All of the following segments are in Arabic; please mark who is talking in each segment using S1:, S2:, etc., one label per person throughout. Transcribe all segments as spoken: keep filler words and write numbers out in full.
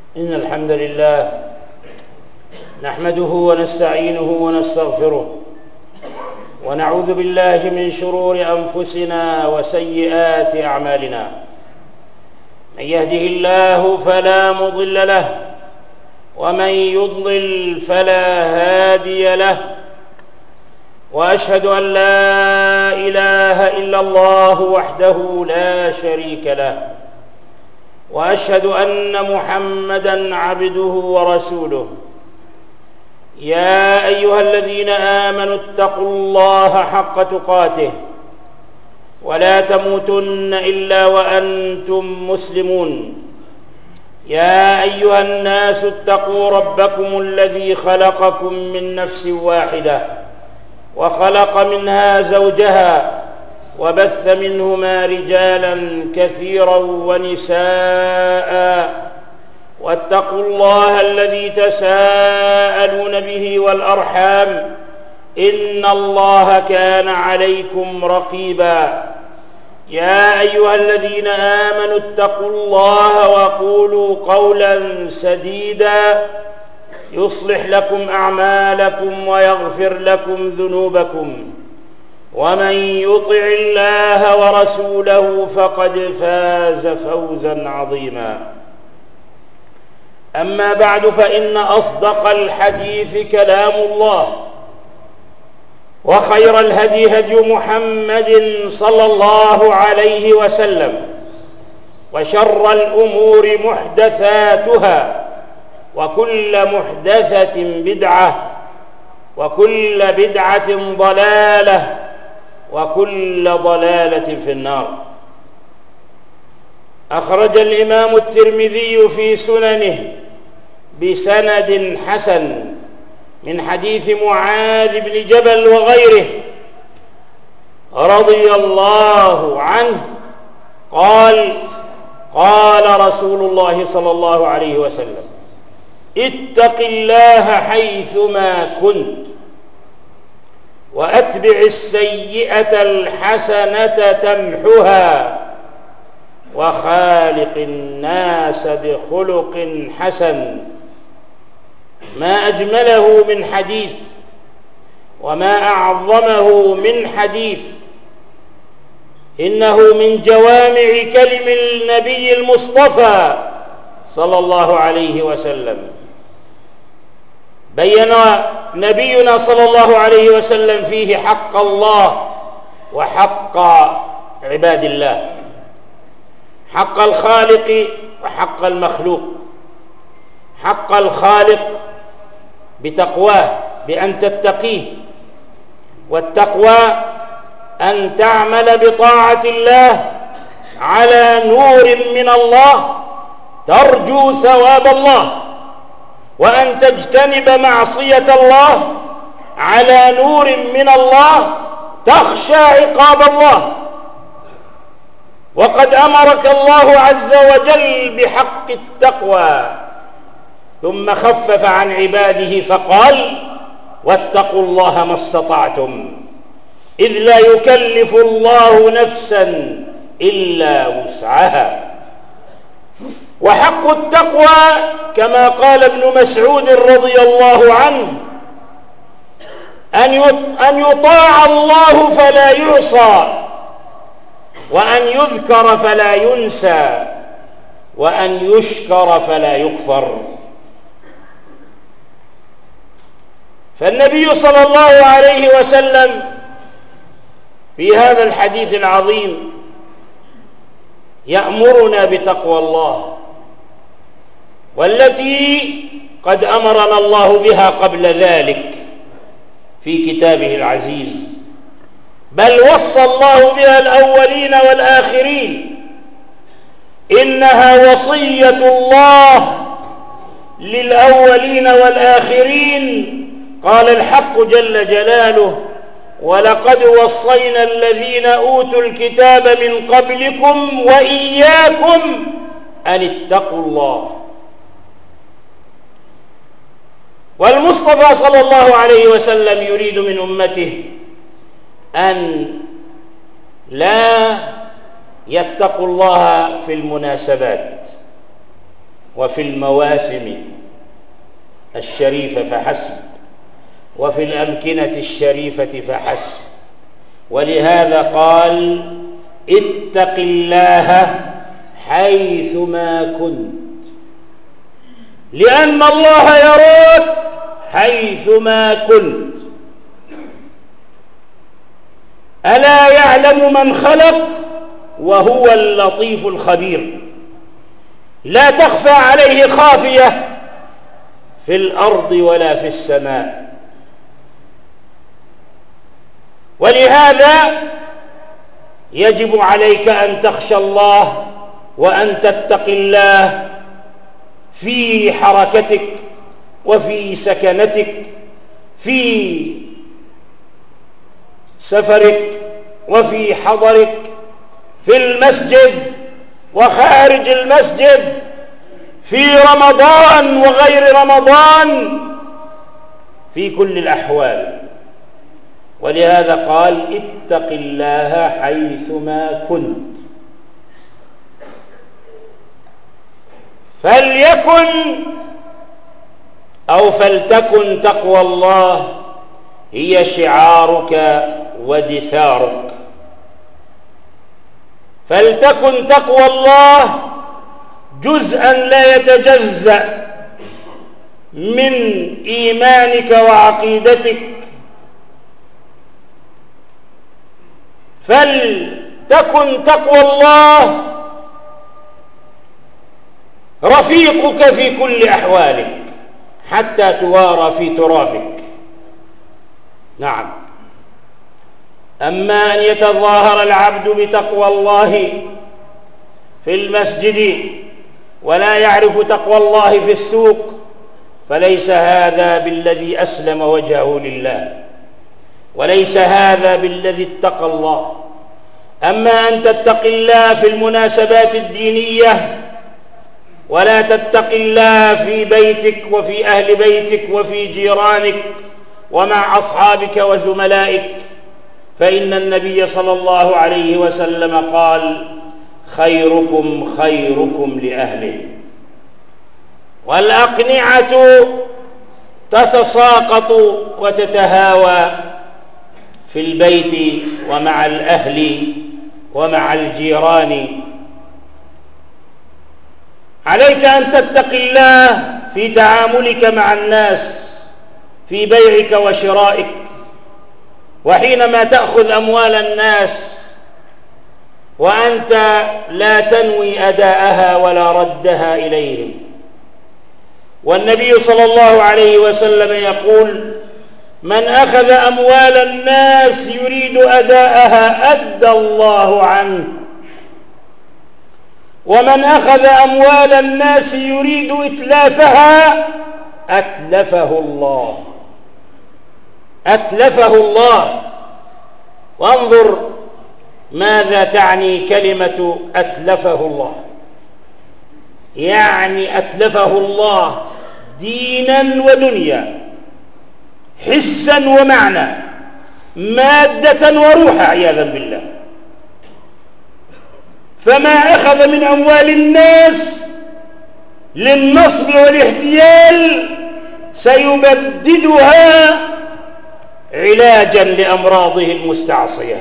S1: إن الحمد لله نحمده ونستعينه ونستغفره ونعوذ بالله من شرور أنفسنا وسيئات أعمالنا. من يهده الله فلا مضل له ومن يضلل فلا هادي له، وأشهد أن لا إله إلا الله وحده لا شريك له، وأشهد أن محمدًا عبده ورسوله. يا أيها الذين آمنوا اتقوا الله حق تقاته ولا تموتن إلا وأنتم مسلمون. يا أيها الناس اتقوا ربكم الذي خلقكم من نفس واحدة وخلق منها زوجها وبث منهما رجالا كثيرا ونساء، واتقوا الله الذي تساءلون به والأرحام إن الله كان عليكم رقيبا. يا أيها الذين آمنوا اتقوا الله وقولوا قولا سديدا يصلح لكم أعمالكم ويغفر لكم ذنوبكم، ومن يطع الله ورسوله فقد فاز فوزا عظيما. أما بعد، فإن أصدق الحديث كلام الله، وخير الهدي هدي محمد صلى الله عليه وسلم، وشر الأمور محدثاتها، وكل محدثة بدعة، وكل بدعة ضلالة، وكل ضلالة في النار. أخرج الإمام الترمذي في سننه بسند حسن من حديث معاذ بن جبل وغيره رضي الله عنه قال: قال رسول الله صلى الله عليه وسلم: اتق الله حيثما كنت، وأتبع السيئة الحسنة تمحها، وخالق الناس بخلق حسن. ما أجمله من حديث، وما أعظمه من حديث. إنه من جوامع كلم النبي المصطفى صلى الله عليه وسلم. بين نبينا صلى الله عليه وسلم فيه حق الله وحق عباد الله، حق الخالق وحق المخلوق. حق الخالق بتقواه، بأن تتقيه، والتقوى أن تعمل بطاعة الله على نور من الله ترجو ثواب الله، وأن تجتنب معصية الله على نور من الله تخشى عقاب الله. وقد أمرك الله عز وجل بحق التقوى، ثم خفف عن عباده فقال: واتقوا الله ما استطعتم، إذ لا يكلف الله نفسا إلا وسعها. وحق التقوى كما قال ابن مسعود رضي الله عنه: أن يطاع الله فلا يعصى، وأن يذكر فلا ينسى، وأن يشكر فلا يكفر. فالنبي صلى الله عليه وسلم في هذا الحديث العظيم يأمرنا بتقوى الله، والتي قد أمرنا الله بها قبل ذلك في كتابه العزيز، بل وصى الله بها الأولين والآخرين. إنها وصية الله للأولين والآخرين. قال الحق جل جلاله: ولقد وصينا الذين أوتوا الكتاب من قبلكم وإياكم أن اتقوا الله. والمصطفى صلى الله عليه وسلم يريد من أمته أن لا يتقوا الله في المناسبات، وفي المواسم الشريفة فحسب، وفي الأمكنة الشريفة فحسب. ولهذا قال اتق الله حيثما كنت، لأن الله يراك حيثما كنت. ألا يعلم من خلق وهو اللطيف الخبير. لا تخفى عليه خافية في الأرض ولا في السماء. ولهذا يجب عليك أن تخشى الله وأن تتقي الله في حركتك وفي سكنتك، في سفرك وفي حضرك، في المسجد وخارج المسجد، في رمضان وغير رمضان، في كل الأحوال. ولهذا قال اتق الله حيثما كنت. فليكن أو فلتكن تقوى الله هي شعارك ودثارك. فلتكن تقوى الله جزءا لا يتجزأ من إيمانك وعقيدتك. فلتكن تقوى الله رفيقك في كل أحوالك حتى توارى في ترابك. نعم. أما أن يتظاهر العبد بتقوى الله في المسجد ولا يعرف تقوى الله في السوق فليس هذا بالذي أسلم وجهه لله، وليس هذا بالذي اتقى الله. أما أن تتقي الله في المناسبات الدينية ولا تتقي الله في بيتك وفي أهل بيتك وفي جيرانك ومع أصحابك وزملائك، فإن النبي صلى الله عليه وسلم قال خيركم خيركم لأهله. والأقنعة تتساقط وتتهاوى في البيت ومع الأهل ومع الجيران. عليك أن تتقي الله في تعاملك مع الناس، في بيعك وشرائك، وحينما تأخذ أموال الناس وأنت لا تنوي أداءها ولا ردها إليهم. والنبي صلى الله عليه وسلم يقول من أخذ أموال الناس يريد أداءها أدى الله عنه، ومن أخذ أموال الناس يريد إتلافها أتلفه الله، أتلفه الله. وانظر ماذا تعني كلمة أتلفه الله. يعني أتلفه الله دينا ودنيا، حسا ومعنى، مادة وروحا عياذا بالله. فما أخذ من أموال الناس للنصب والاحتيال سيبددها علاجا لأمراضه المستعصية.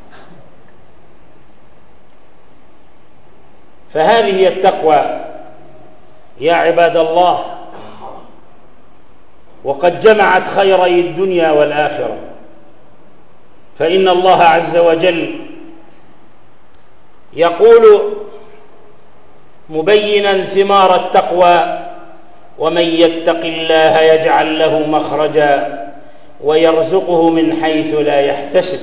S1: فهذه هي التقوى يا عباد الله، وقد جمعت خيري الدنيا والآخرة. فإن الله عز وجل يقول مبينا ثمار التقوى ومن يتق الله يجعل له مخرجا ويرزقه من حيث لا يحتسب.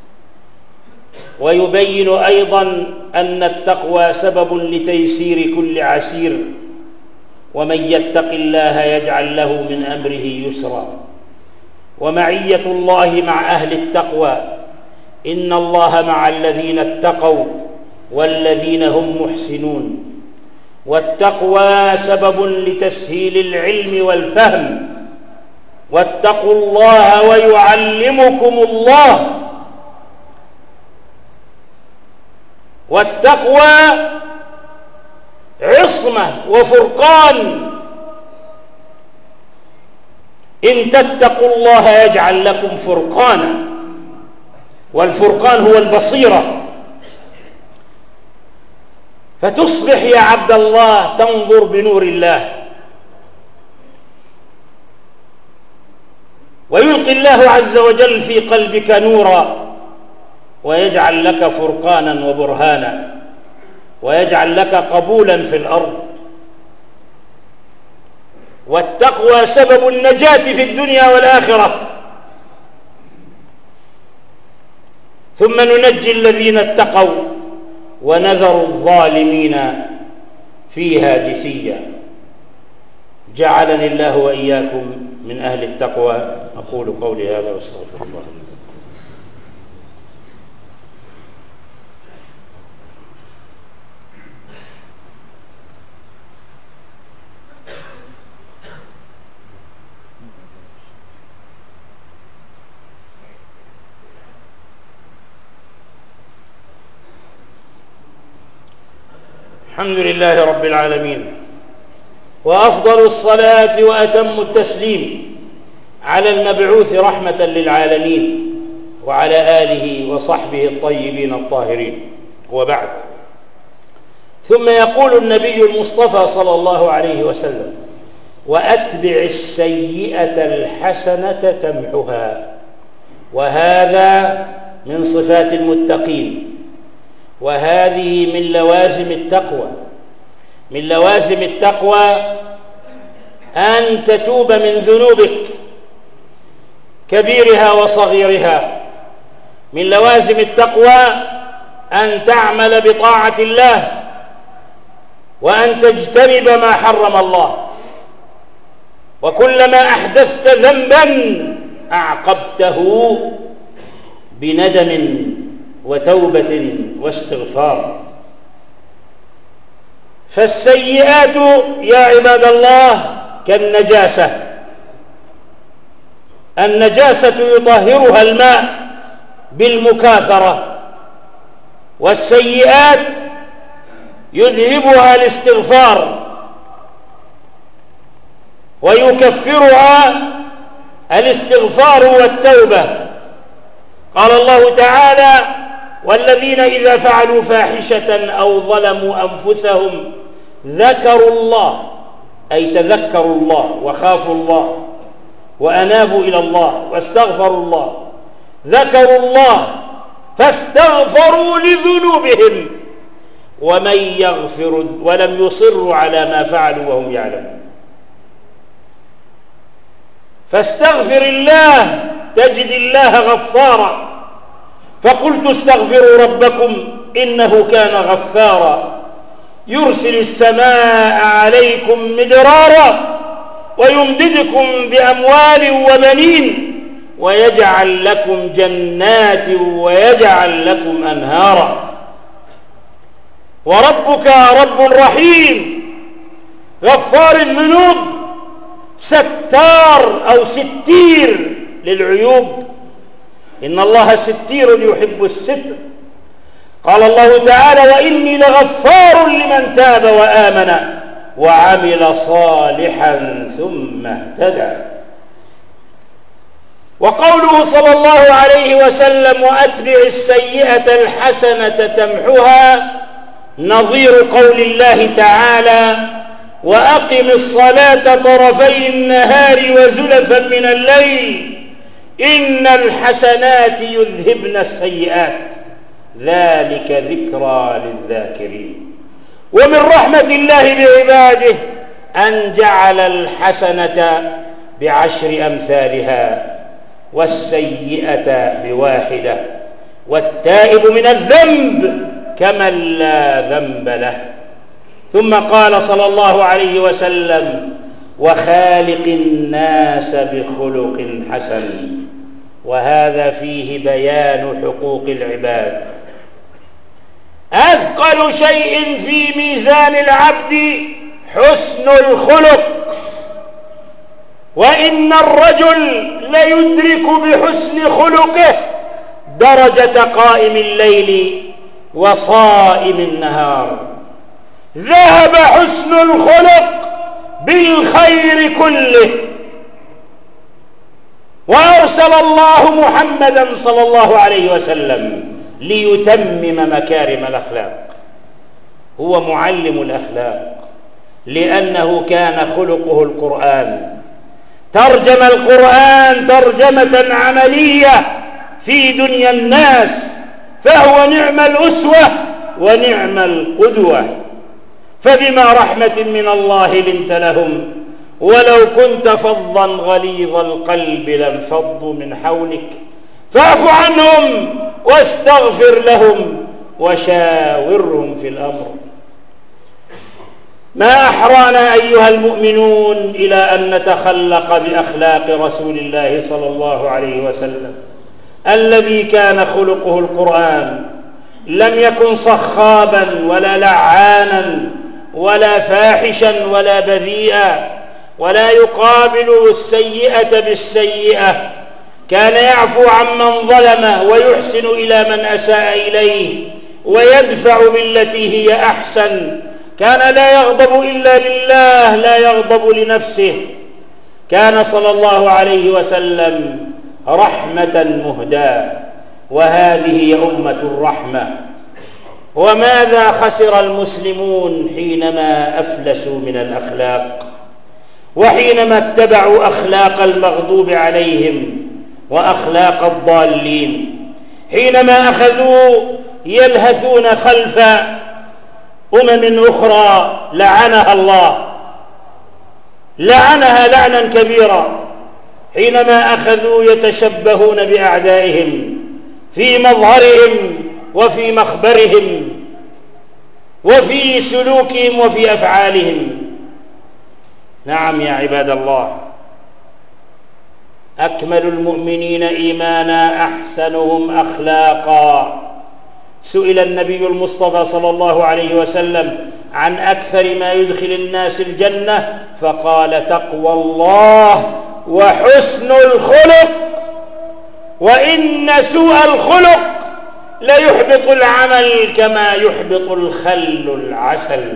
S1: ويبين أيضا أن التقوى سبب لتيسير كل عسير، ومن يتق الله يجعل له من أمره يسرا. ومعية الله مع أهل التقوى، إن الله مع الذين اتقوا والذين هم محسنون. والتقوى سبب لتسهيل العلم والفهم. واتقوا الله ويعلمكم الله. والتقوى عصمة وفرقان. إن تتقوا الله يجعل لكم فرقانا، والفرقان هو البصيرة. فتصبح يا عبد الله تنظر بنور الله، ويلقي الله عز وجل في قلبك نورا، ويجعل لك فرقانا وبرهانا، ويجعل لك قبولا في الأرض. والتقوى سبب النجاة في الدنيا والآخرة. ثم ننجي الذين اتقوا ونذر الظالمين فيها جثيا. جعلني الله وإياكم من أهل التقوى. أقول قولي هذا واستغفر الله. الحمد لله رب العالمين، وأفضل الصلاة وأتم التسليم على المبعوث رحمة للعالمين وعلى آله وصحبه الطيبين الطاهرين، وبعد. ثم يقول النبي المصطفى صلى الله عليه وسلم: وأتبع السيئة الحسنة تمحها. وهذا من صفات المتقين، وهذه من لوازم التقوى. من لوازم التقوى أن تتوب من ذنوبك كبيرها وصغيرها. من لوازم التقوى أن تعمل بطاعة الله، وأن تجتنب ما حرم الله. وكلما أحدثت ذنبا أعقبته بندم وتوبة واستغفار. فالسيئات يا عباد الله كالنجاسة. النجاسة يطهرها الماء بالمكاثرة، والسيئات يذهبها الاستغفار ويكفرها الاستغفار والتوبة. قال الله تعالى: والذين إذا فعلوا فاحشة أو ظلموا أنفسهم ذكروا الله، أي تذكروا الله وخافوا الله وأنابوا إلى الله واستغفروا الله. ذكروا الله فاستغفروا لذنوبهم ومن يغفر ولم يصروا على ما فعلوا وهم يعلمون. فاستغفر الله تجد الله غفارا. فقلت استغفروا ربكم إنه كان غفارا يرسل السماء عليكم مدرارا ويمددكم بأموال وبنين ويجعل لكم جنات ويجعل لكم أنهارا. وربك رب رحيم غفار الذنوب ستار أو ستير للعيوب. إن الله ستير يحب الستر. قال الله تعالى: وإني لغفار لمن تاب وآمن وعمل صالحا ثم اهتدى. وقوله صلى الله عليه وسلم: وأتبع السيئة الحسنة تمحها، نظير قول الله تعالى: وأقم الصلاة طرفي النهار وزلفا من الليل إن الحسنات يذهبن السيئات ذلك ذكرى للذاكرين. ومن رحمة الله بعباده أن جعل الحسنة بعشر أمثالها والسيئة بواحدة، والتائب من الذنب كمن لا ذنب له. ثم قال صلى الله عليه وسلم: وخالق الناس بخلق حسن. وهذا فيه بيان حقوق العباد. أثقل شيء في ميزان العبد حسن الخلق، وإن الرجل ليدرك بحسن خلقه درجة قائم الليل وصائم النهار. ذهب حسن الخلق بالخير كله، وأرسل الله محمدا صلى الله عليه وسلم ليتمم مكارم الأخلاق. هو معلم الأخلاق لأنه كان خلقه القرآن، ترجم القرآن ترجمة عملية في دنيا الناس، فهو نعم الأسوة ونعم القدوة. فبما رحمة من الله لنت لهم، ولو كنت فظا غليظ القلب لانفضوا من حولك، فاعف عنهم واستغفر لهم وشاورهم في الأمر. ما أحرانا أيها المؤمنون إلى أن نتخلق بأخلاق رسول الله صلى الله عليه وسلم الذي كان خلقه القرآن. لم يكن صخابا ولا لعانا ولا فاحشا ولا بذيئا، ولا يقابل السيئة بالسيئة، كان يعفو عمن ظلمه ويحسن إلى من أساء إليه ويدفع بالتي هي أحسن. كان لا يغضب إلا لله، لا يغضب لنفسه. كان صلى الله عليه وسلم رحمة مهداة، وهذه هي أمة الرحمة. وماذا خسر المسلمون حينما أفلسوا من الأخلاق، وحينما اتبعوا أخلاق المغضوب عليهم وأخلاق الضالين، حينما أخذوا يلهثون خلف أمم أخرى لعنها الله، لعنها لعنا كبيرا، حينما أخذوا يتشبهون بأعدائهم في مظهرهم وفي مخبرهم وفي سلوكهم وفي أفعالهم. نعم يا عباد الله، أكمل المؤمنين إيمانا أحسنهم أخلاقا. سئل النبي المصطفى صلى الله عليه وسلم عن أكثر ما يدخل الناس الجنة، فقال: تقوى الله وحسن الخلق، وإن سوء الخلق ليحبط العمل كما يحبط الخل العسل.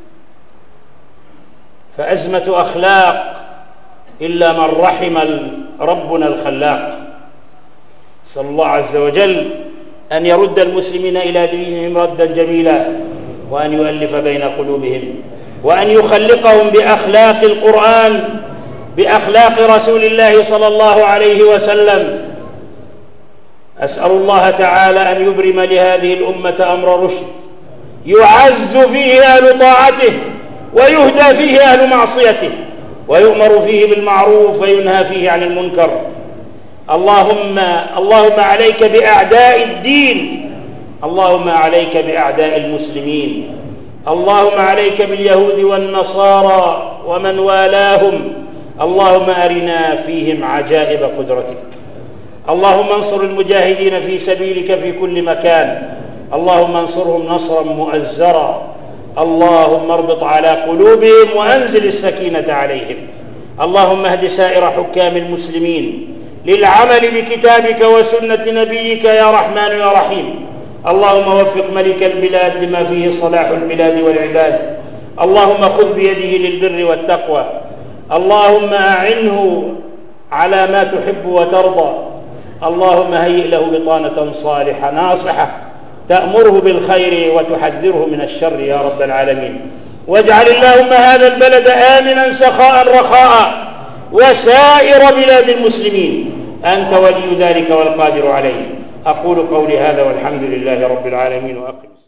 S1: فأزمة أخلاق إلا من رحم ربنا الخلاق. صلى الله عز وجل أن يرد المسلمين إلى دينهم ردا جميلا، وأن يؤلف بين قلوبهم، وأن يخلقهم بأخلاق القرآن، بأخلاق رسول الله صلى الله عليه وسلم. أسأل الله تعالى أن يبرم لهذه الأمة أمر رشد يعز فيه أهل طاعته ويهدى فيه أهل معصيته، ويؤمر فيه بالمعروف وينهى فيه عن المنكر. اللهم اللهم عليك بأعداء الدين، اللهم عليك بأعداء المسلمين، اللهم عليك باليهود والنصارى ومن والاهم. اللهم أرنا فيهم عجائب قدرتك. اللهم انصر المجاهدين في سبيلك في كل مكان، اللهم انصرهم نصرا مؤزرا. اللهم اربط على قلوبهم وأنزل السكينة عليهم. اللهم اهد سائر حكام المسلمين للعمل بكتابك وسنة نبيك يا رحمن يا رحيم. اللهم وفق ملك البلاد لما فيه صلاح البلاد والعباد. اللهم خذ بيده للبر والتقوى. اللهم أعنه على ما تحب وترضى. اللهم هيئ له بطانة صالحة ناصحة تأمره بالخير وتحذره من الشر يا رب العالمين. واجعل اللهم هذا البلد آمنا سخاء رخاء وسائر بلاد المسلمين، أنت ولي ذلك والقادر عليه. أقول قولي هذا والحمد لله رب العالمين وأقم